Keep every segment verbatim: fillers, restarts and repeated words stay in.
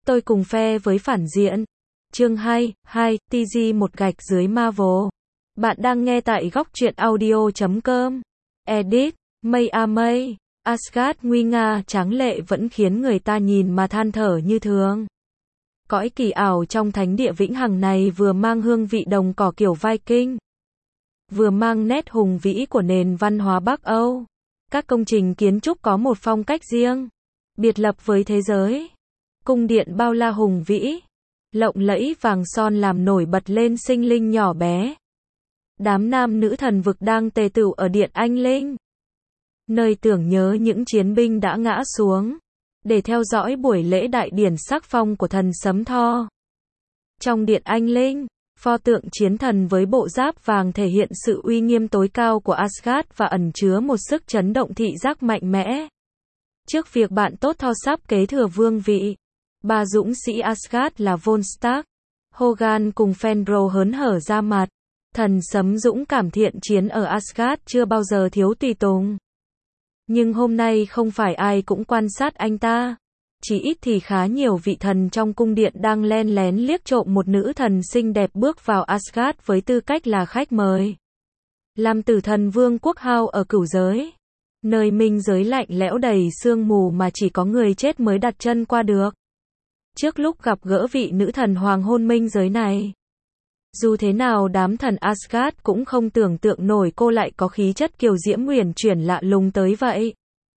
Tôi cùng phe với phản diện. Chương hai, hai, tê giê một gạch dưới Marvel. Bạn đang nghe tại góc truyện audio chấm com. Edit, Mây a Mây. Asgard nguy nga tráng lệ vẫn khiến người ta nhìn mà than thở như thường. Cõi kỳ ảo trong thánh địa vĩnh hằng này vừa mang hương vị đồng cỏ kiểu Viking, vừa mang nét hùng vĩ của nền văn hóa Bắc Âu. Các công trình kiến trúc có một phong cách riêng, biệt lập với thế giới. Cung điện bao la hùng vĩ, lộng lẫy vàng son làm nổi bật lên sinh linh nhỏ bé. Đám nam nữ thần vực đang tề tựu ở điện Anh Linh, nơi tưởng nhớ những chiến binh đã ngã xuống, để theo dõi buổi lễ đại điển sắc phong của thần Sấm Thor. Trong điện Anh Linh, pho tượng chiến thần với bộ giáp vàng thể hiện sự uy nghiêm tối cao của Asgard và ẩn chứa một sức chấn động thị giác mạnh mẽ. Trước việc bạn tốt Thor sắp kế thừa vương vị, ba dũng sĩ Asgard là Von Stark, Hogun cùng Fenrir hớn hở ra mặt. Thần Sấm dũng cảm thiện chiến ở Asgard chưa bao giờ thiếu tùy tùng. Nhưng hôm nay không phải ai cũng quan sát anh ta. Chỉ ít thì khá nhiều vị thần trong cung điện đang len lén liếc trộm một nữ thần xinh đẹp bước vào Asgard với tư cách là khách mời. Làm tử thần vương quốc Hao ở cửu giới, nơi minh giới lạnh lẽo đầy sương mù mà chỉ có người chết mới đặt chân qua được. Trước lúc gặp gỡ vị nữ thần hoàng hôn minh giới này, dù thế nào đám thần Asgard cũng không tưởng tượng nổi cô lại có khí chất kiều diễm uyển chuyển lạ lùng tới vậy.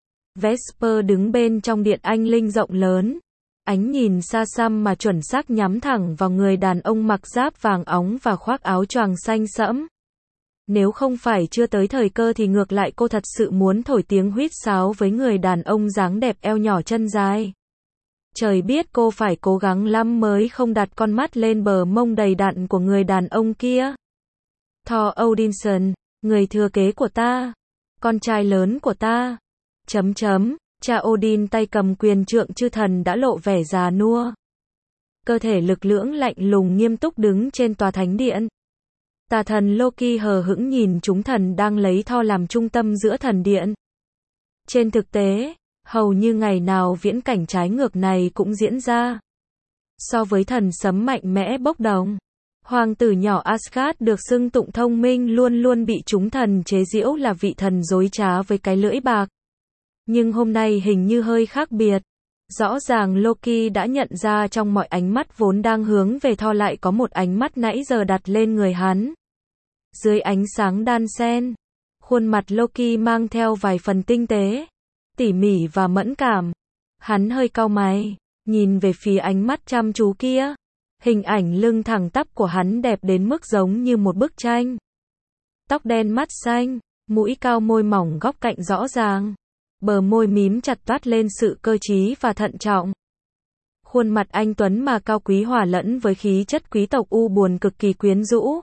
Vesper đứng bên trong điện Anh Linh rộng lớn, ánh nhìn xa xăm mà chuẩn xác nhắm thẳng vào người đàn ông mặc giáp vàng óng và khoác áo choàng xanh sẫm. Nếu không phải chưa tới thời cơ thì ngược lại cô thật sự muốn thổi tiếng huýt sáo với người đàn ông dáng đẹp eo nhỏ chân dài. Trời biết cô phải cố gắng lắm mới không đặt con mắt lên bờ mông đầy đặn của người đàn ông kia. Thor Odinson, người thừa kế của ta, con trai lớn của ta. Chấm chấm, cha Odin tay cầm quyền trượng chư thần đã lộ vẻ già nua. Cơ thể lực lưỡng lạnh lùng nghiêm túc đứng trên tòa thánh điện. Tà thần Loki hờ hững nhìn chúng thần đang lấy Thor làm trung tâm giữa thần điện. Trên thực tế, hầu như ngày nào viễn cảnh trái ngược này cũng diễn ra. So với thần Sấm mạnh mẽ bốc đồng, hoàng tử nhỏ Asgard được xưng tụng thông minh luôn luôn bị chúng thần chế giễu là vị thần dối trá với cái lưỡi bạc. Nhưng hôm nay hình như hơi khác biệt. Rõ ràng Loki đã nhận ra trong mọi ánh mắt vốn đang hướng về Thor lại có một ánh mắt nãy giờ đặt lên người hắn. Dưới ánh sáng đan xen, khuôn mặt Loki mang theo vài phần tinh tế, tỉ mỉ và mẫn cảm. Hắn hơi cau mày, nhìn về phía ánh mắt chăm chú kia. Hình ảnh lưng thẳng tắp của hắn đẹp đến mức giống như một bức tranh. Tóc đen mắt xanh, mũi cao môi mỏng góc cạnh rõ ràng. Bờ môi mím chặt toát lên sự cơ trí và thận trọng. Khuôn mặt anh tuấn mà cao quý hòa lẫn với khí chất quý tộc u buồn cực kỳ quyến rũ.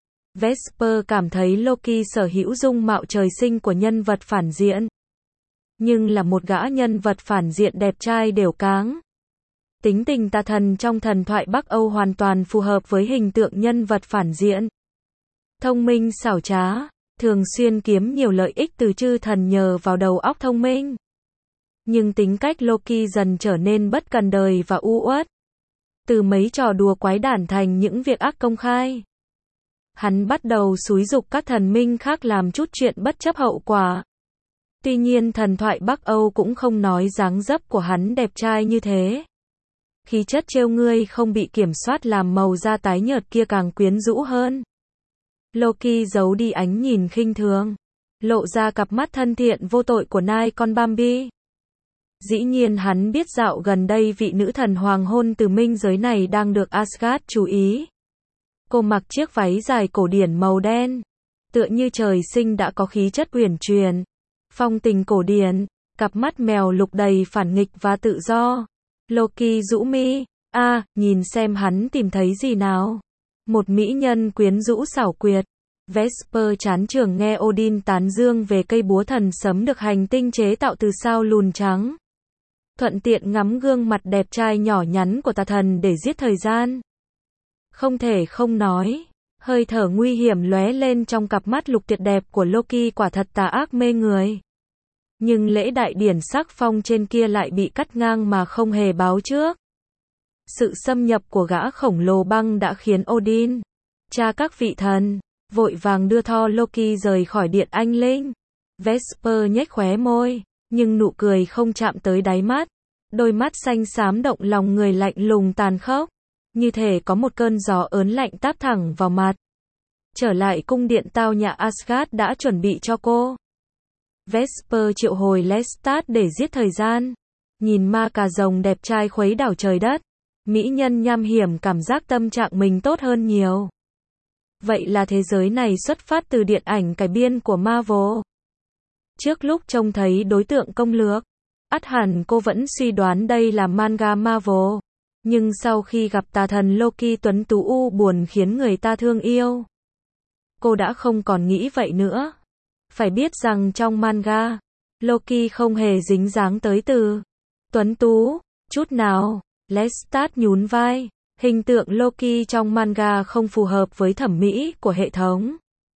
Vesper cảm thấy Loki sở hữu dung mạo trời sinh của nhân vật phản diện. Nhưng là một gã nhân vật phản diện đẹp trai đều cáng. Tính tình tà thần trong thần thoại Bắc Âu hoàn toàn phù hợp với hình tượng nhân vật phản diện. Thông minh xảo trá, thường xuyên kiếm nhiều lợi ích từ chư thần nhờ vào đầu óc thông minh. Nhưng tính cách Loki dần trở nên bất cần đời và u uất. Từ mấy trò đùa quái đản thành những việc ác công khai. Hắn bắt đầu xúi giục các thần minh khác làm chút chuyện bất chấp hậu quả. Tuy nhiên thần thoại Bắc Âu cũng không nói dáng dấp của hắn đẹp trai như thế. Khí chất trêu ngươi không bị kiểm soát làm màu da tái nhợt kia càng quyến rũ hơn. Loki giấu đi ánh nhìn khinh thường, lộ ra cặp mắt thân thiện vô tội của nai con Bambi. Dĩ nhiên hắn biết dạo gần đây vị nữ thần hoàng hôn từ minh giới này đang được Asgard chú ý. Cô mặc chiếc váy dài cổ điển màu đen, tựa như trời sinh đã có khí chất uyển chuyển, phong tình cổ điển, cặp mắt mèo lục đầy phản nghịch và tự do. Loki rũ mi, a, à, nhìn xem hắn tìm thấy gì nào. Một mỹ nhân quyến rũ xảo quyệt. Vesper chán chường nghe Odin tán dương về cây búa thần sấm được hành tinh chế tạo từ sao lùn trắng. Thuận tiện ngắm gương mặt đẹp trai nhỏ nhắn của tà thần để giết thời gian. Không thể không nói, hơi thở nguy hiểm lóe lên trong cặp mắt lục tuyệt đẹp của Loki quả thật tà ác mê người. Nhưng lễ đại điển sắc phong trên kia lại bị cắt ngang mà không hề báo trước. Sự xâm nhập của gã khổng lồ băng đã khiến Odin, cha các vị thần, vội vàng đưa Thor Loki rời khỏi điện anh linh. Vesper nhếch khóe môi, nhưng nụ cười không chạm tới đáy mắt. Đôi mắt xanh xám động lòng người lạnh lùng tàn khốc, như thể có một cơn gió ớn lạnh táp thẳng vào mặt. Trở lại cung điện tao nhã Asgard đã chuẩn bị cho cô. Vesper triệu hồi Lestat để giết thời gian. Nhìn ma cà rồng đẹp trai khuấy đảo trời đất, mỹ nhân nham hiểm cảm giác tâm trạng mình tốt hơn nhiều. Vậy là thế giới này xuất phát từ điện ảnh cải biên của Marvel. Trước lúc trông thấy đối tượng công lược, ắt hẳn cô vẫn suy đoán đây là manga Marvel. Nhưng sau khi gặp tà thần Loki tuấn tú u buồn khiến người ta thương yêu, cô đã không còn nghĩ vậy nữa. Phải biết rằng trong manga, Loki không hề dính dáng tới từ tuấn tú chút nào. Lestat nhún vai, hình tượng Loki trong manga không phù hợp với thẩm mỹ của hệ thống.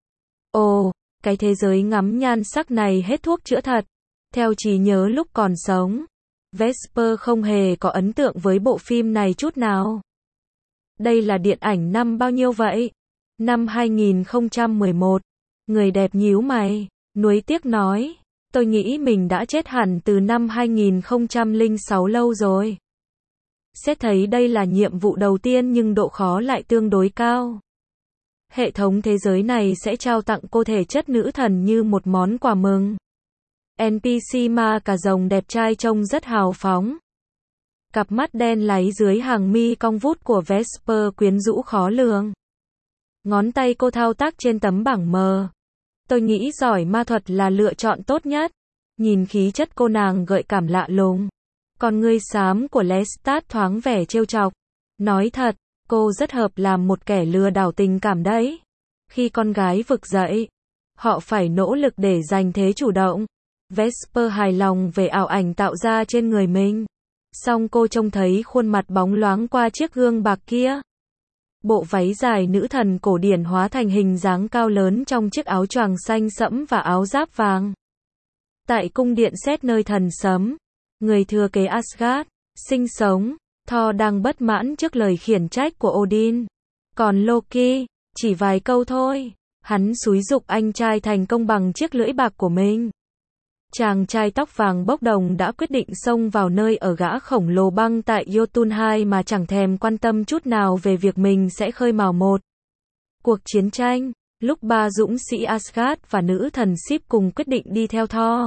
Ồ, cái thế giới ngắm nhan sắc này hết thuốc chữa thật. Theo trí nhớ lúc còn sống, Vesper không hề có ấn tượng với bộ phim này chút nào. Đây là điện ảnh năm bao nhiêu vậy? Năm hai nghìn không trăm mười một. Người đẹp nhíu mày, nuối tiếc nói, tôi nghĩ mình đã chết hẳn từ năm hai nghìn không trăm lẻ sáu lâu rồi. Xét thấy đây là nhiệm vụ đầu tiên nhưng độ khó lại tương đối cao. Hệ thống thế giới này sẽ trao tặng cô thể chất nữ thần như một món quà mừng. en pê xê ma cà rồng đẹp trai trông rất hào phóng. Cặp mắt đen láy dưới hàng mi cong vút của Vesper quyến rũ khó lường. Ngón tay cô thao tác trên tấm bảng mờ. Tôi nghĩ giỏi ma thuật là lựa chọn tốt nhất. Nhìn khí chất cô nàng gợi cảm lạ lùng. Con ngươi xám của Lestat thoáng vẻ trêu chọc. Nói thật, cô rất hợp làm một kẻ lừa đảo tình cảm đấy. Khi con gái vực dậy, họ phải nỗ lực để giành thế chủ động. Vesper hài lòng về ảo ảnh tạo ra trên người mình. Song cô trông thấy khuôn mặt bóng loáng qua chiếc gương bạc kia. Bộ váy dài nữ thần cổ điển hóa thành hình dáng cao lớn trong chiếc áo choàng xanh sẫm và áo giáp vàng. Tại cung điện Sét nơi thần sấm, người thừa kế Asgard, sinh sống, Thor đang bất mãn trước lời khiển trách của Odin. Còn Loki, chỉ vài câu thôi, hắn xúi giục anh trai thành công bằng chiếc lưỡi bạc của mình. Chàng trai tóc vàng bốc đồng đã quyết định xông vào nơi ở gã khổng lồ băng tại Jotunheim mà chẳng thèm quan tâm chút nào về việc mình sẽ khơi mào một cuộc chiến tranh. Lúc ba dũng sĩ Asgard và nữ thần Sif cùng quyết định đi theo Thor,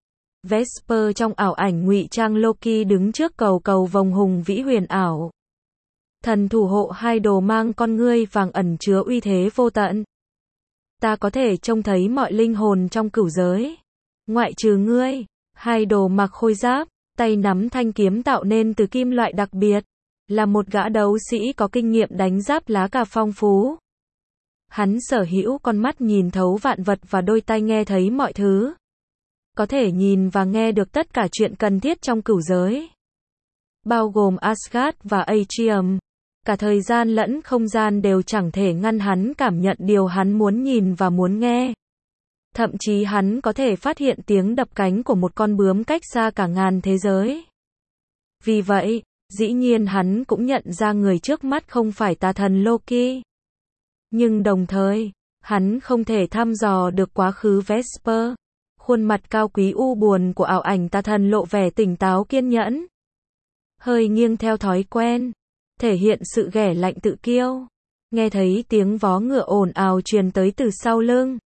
Vesper trong ảo ảnh ngụy trang Loki đứng trước cầu cầu vòng hùng vĩ huyền ảo. Thần thủ hộ hai đồ mang con ngươi vàng ẩn chứa uy thế vô tận. Ta có thể trông thấy mọi linh hồn trong cửu giới. Ngoại trừ ngươi, hai đồ mặc khôi giáp, tay nắm thanh kiếm tạo nên từ kim loại đặc biệt. Là một gã đấu sĩ có kinh nghiệm đánh giáp lá cà phong phú. Hắn sở hữu con mắt nhìn thấu vạn vật và đôi tai nghe thấy mọi thứ. Có thể nhìn và nghe được tất cả chuyện cần thiết trong cửu giới. Bao gồm Asgard và Atrium. Cả thời gian lẫn không gian đều chẳng thể ngăn hắn cảm nhận điều hắn muốn nhìn và muốn nghe. Thậm chí hắn có thể phát hiện tiếng đập cánh của một con bướm cách xa cả ngàn thế giới. Vì vậy, dĩ nhiên hắn cũng nhận ra người trước mắt không phải tà thần Loki. Nhưng đồng thời, hắn không thể thăm dò được quá khứ Vesper. Khuôn mặt cao quý u buồn của ảo ảnh tà thần lộ vẻ tỉnh táo kiên nhẫn. Hơi nghiêng theo thói quen, thể hiện sự ghẻ lạnh tự kiêu. Nghe thấy tiếng vó ngựa ồn ào truyền tới từ sau lưng.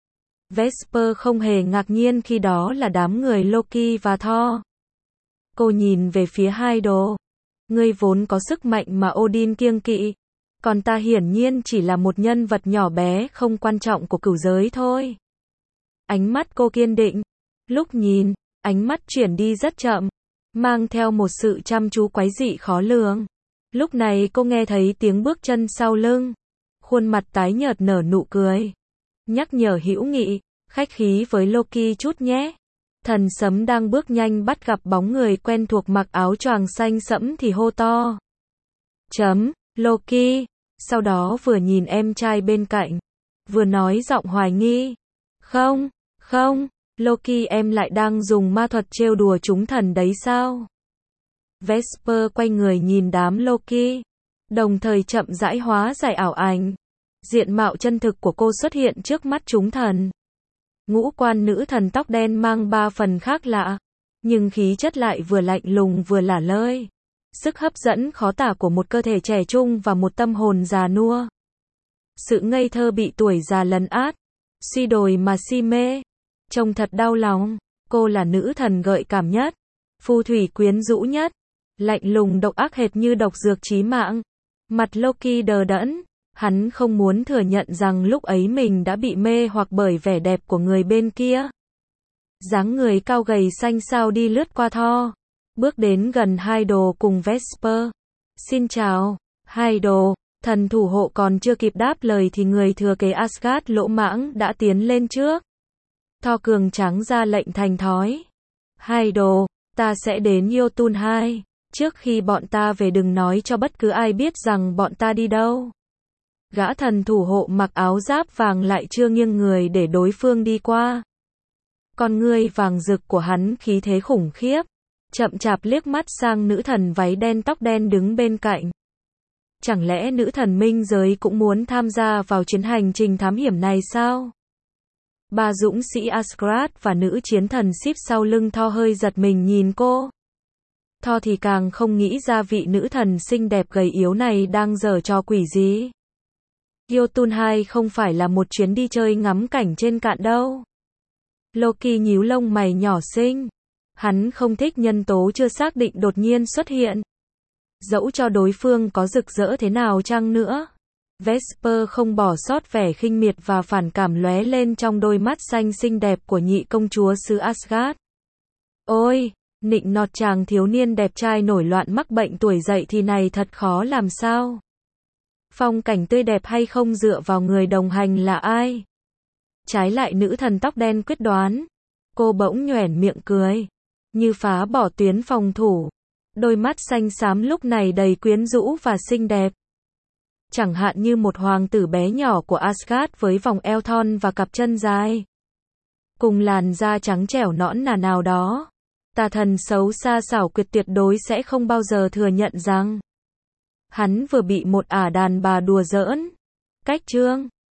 Vesper không hề ngạc nhiên khi đó là đám người Loki và Thor. Cô nhìn về phía hai đồ. Ngươi vốn có sức mạnh mà Odin kiêng kỵ. Còn ta hiển nhiên chỉ là một nhân vật nhỏ bé không quan trọng của cửu giới thôi. Ánh mắt cô kiên định. Lúc nhìn, ánh mắt chuyển đi rất chậm, mang theo một sự chăm chú quái dị khó lường. Lúc này cô nghe thấy tiếng bước chân sau lưng. Khuôn mặt tái nhợt nở nụ cười. Nhắc nhở hữu nghị, khách khí với Loki chút nhé. Thần sấm đang bước nhanh bắt gặp bóng người quen thuộc mặc áo choàng xanh sẫm thì hô to. Chấm, Loki. Sau đó vừa nhìn em trai bên cạnh, vừa nói giọng hoài nghi. Không, không, Loki em lại đang dùng ma thuật trêu đùa chúng thần đấy sao? Vesper quay người nhìn đám Loki, đồng thời chậm rãi hóa giải ảo ảnh. Diện mạo chân thực của cô xuất hiện trước mắt chúng thần. Ngũ quan nữ thần tóc đen mang ba phần khác lạ, nhưng khí chất lại vừa lạnh lùng vừa lả lơi. Sức hấp dẫn khó tả của một cơ thể trẻ trung và một tâm hồn già nua. Sự ngây thơ bị tuổi già lấn át, suy đồi mà si mê. Trông thật đau lòng, cô là nữ thần gợi cảm nhất, phù thủy quyến rũ nhất, lạnh lùng độc ác hệt như độc dược chí mạng. Mặt Loki đờ đẫn, hắn không muốn thừa nhận rằng lúc ấy mình đã bị mê hoặc bởi vẻ đẹp của người bên kia. Dáng người cao gầy xanh xao đi lướt qua Thor, bước đến gần hai đồ cùng Vesper. Xin chào, hai đồ. Thần thủ hộ còn chưa kịp đáp lời thì người thừa kế Asgard lỗ mãng đã tiến lên trước. Thor cường tráng ra lệnh thành thói. Hai đồ, ta sẽ đến Jotunheim. Trước khi bọn ta về đừng nói cho bất cứ ai biết rằng bọn ta đi đâu. Gã thần thủ hộ mặc áo giáp vàng lại chưa nghiêng người để đối phương đi qua. Con ngươi vàng rực của hắn khí thế khủng khiếp. Chậm chạp liếc mắt sang nữ thần váy đen tóc đen đứng bên cạnh. Chẳng lẽ nữ thần minh giới cũng muốn tham gia vào chuyến hành trình thám hiểm này sao? Ba dũng sĩ Asgard và nữ chiến thần Sif sau lưng Thor hơi giật mình nhìn cô. Thor thì càng không nghĩ ra vị nữ thần xinh đẹp gầy yếu này đang giở trò quỷ gì. Jotunheim không phải là một chuyến đi chơi ngắm cảnh trên cạn đâu. Loki nhíu lông mày nhỏ xinh. Hắn không thích nhân tố chưa xác định đột nhiên xuất hiện. Dẫu cho đối phương có rực rỡ thế nào chăng nữa. Vesper không bỏ sót vẻ khinh miệt và phản cảm lóe lên trong đôi mắt xanh xinh đẹp của nhị công chúa xứ Asgard. Ôi, nịnh nọt chàng thiếu niên đẹp trai nổi loạn mắc bệnh tuổi dậy thì này thật khó làm sao. Phong cảnh tươi đẹp hay không dựa vào người đồng hành là ai. Trái lại nữ thần tóc đen quyết đoán. Cô bỗng nhoẻn miệng cười. Như phá bỏ tuyến phòng thủ. Đôi mắt xanh xám lúc này đầy quyến rũ và xinh đẹp. Chẳng hạn như một hoàng tử bé nhỏ của Asgard với vòng eo thon và cặp chân dài. Cùng làn da trắng trẻo nõn nà nào đó. Tà thần xấu xa xảo quyệt tuyệt đối sẽ không bao giờ thừa nhận rằng hắn vừa bị một ả đàn bà đùa giỡn. Cách chương